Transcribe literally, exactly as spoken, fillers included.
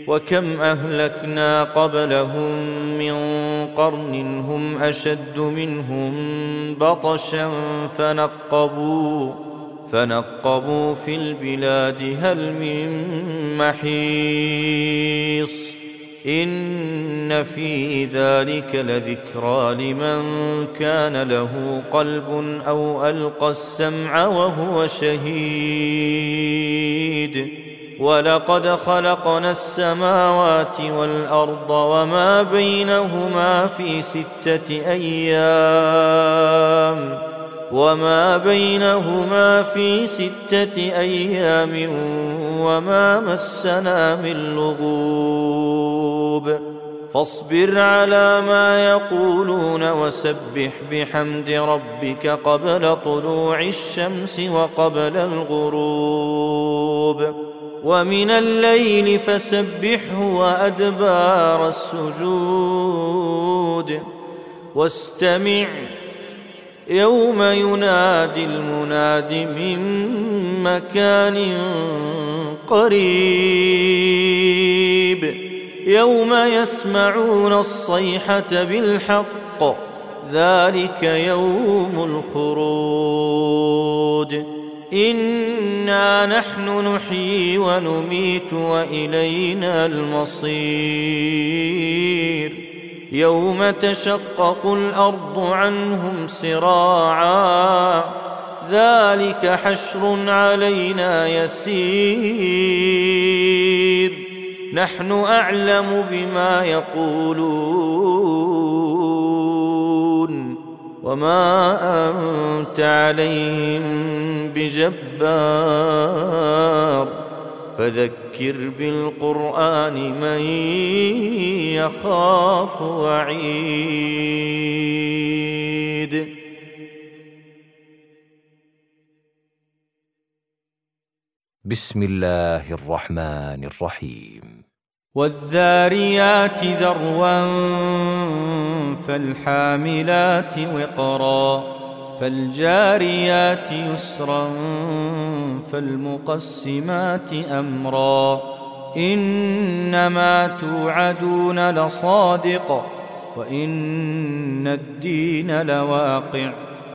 وكم أهلكنا قبلهم من قرن هم أشد منهم بطشا فنقبوا فنقبوا في البلاد هل من محيص إن في ذلك لذكرى لمن كان له قلب أو ألقى السمع وهو شهيد ولقد خلقنا السماوات والأرض وما بينهما في ستة أيام وما بينهما في ستة أيام وما مسنا من لغوب فاصبر على ما يقولون وسبح بحمد ربك قبل طلوع الشمس وقبل الغروب ومن الليل فسبحه وأدبار السجود واستمع يوم ينادي المناد من مكان قريب يوم يسمعون الصيحة بالحق ذلك يوم الخروج إنا نحن نحيي ونميت وإلينا المصير يوم تشقق الأرض عنهم سراعا ذلك حشر علينا يسير نحن أعلم بما يقولون وما أنت عليهم بجبار فذكر بالقرآن من يخاف وعيد بسم الله الرحمن الرحيم والذاريات ذروا فالحاملات وقرا فالجاريات يسرا فالمقسمات أمرا إنما توعدون لصادق وإن الدين لواقع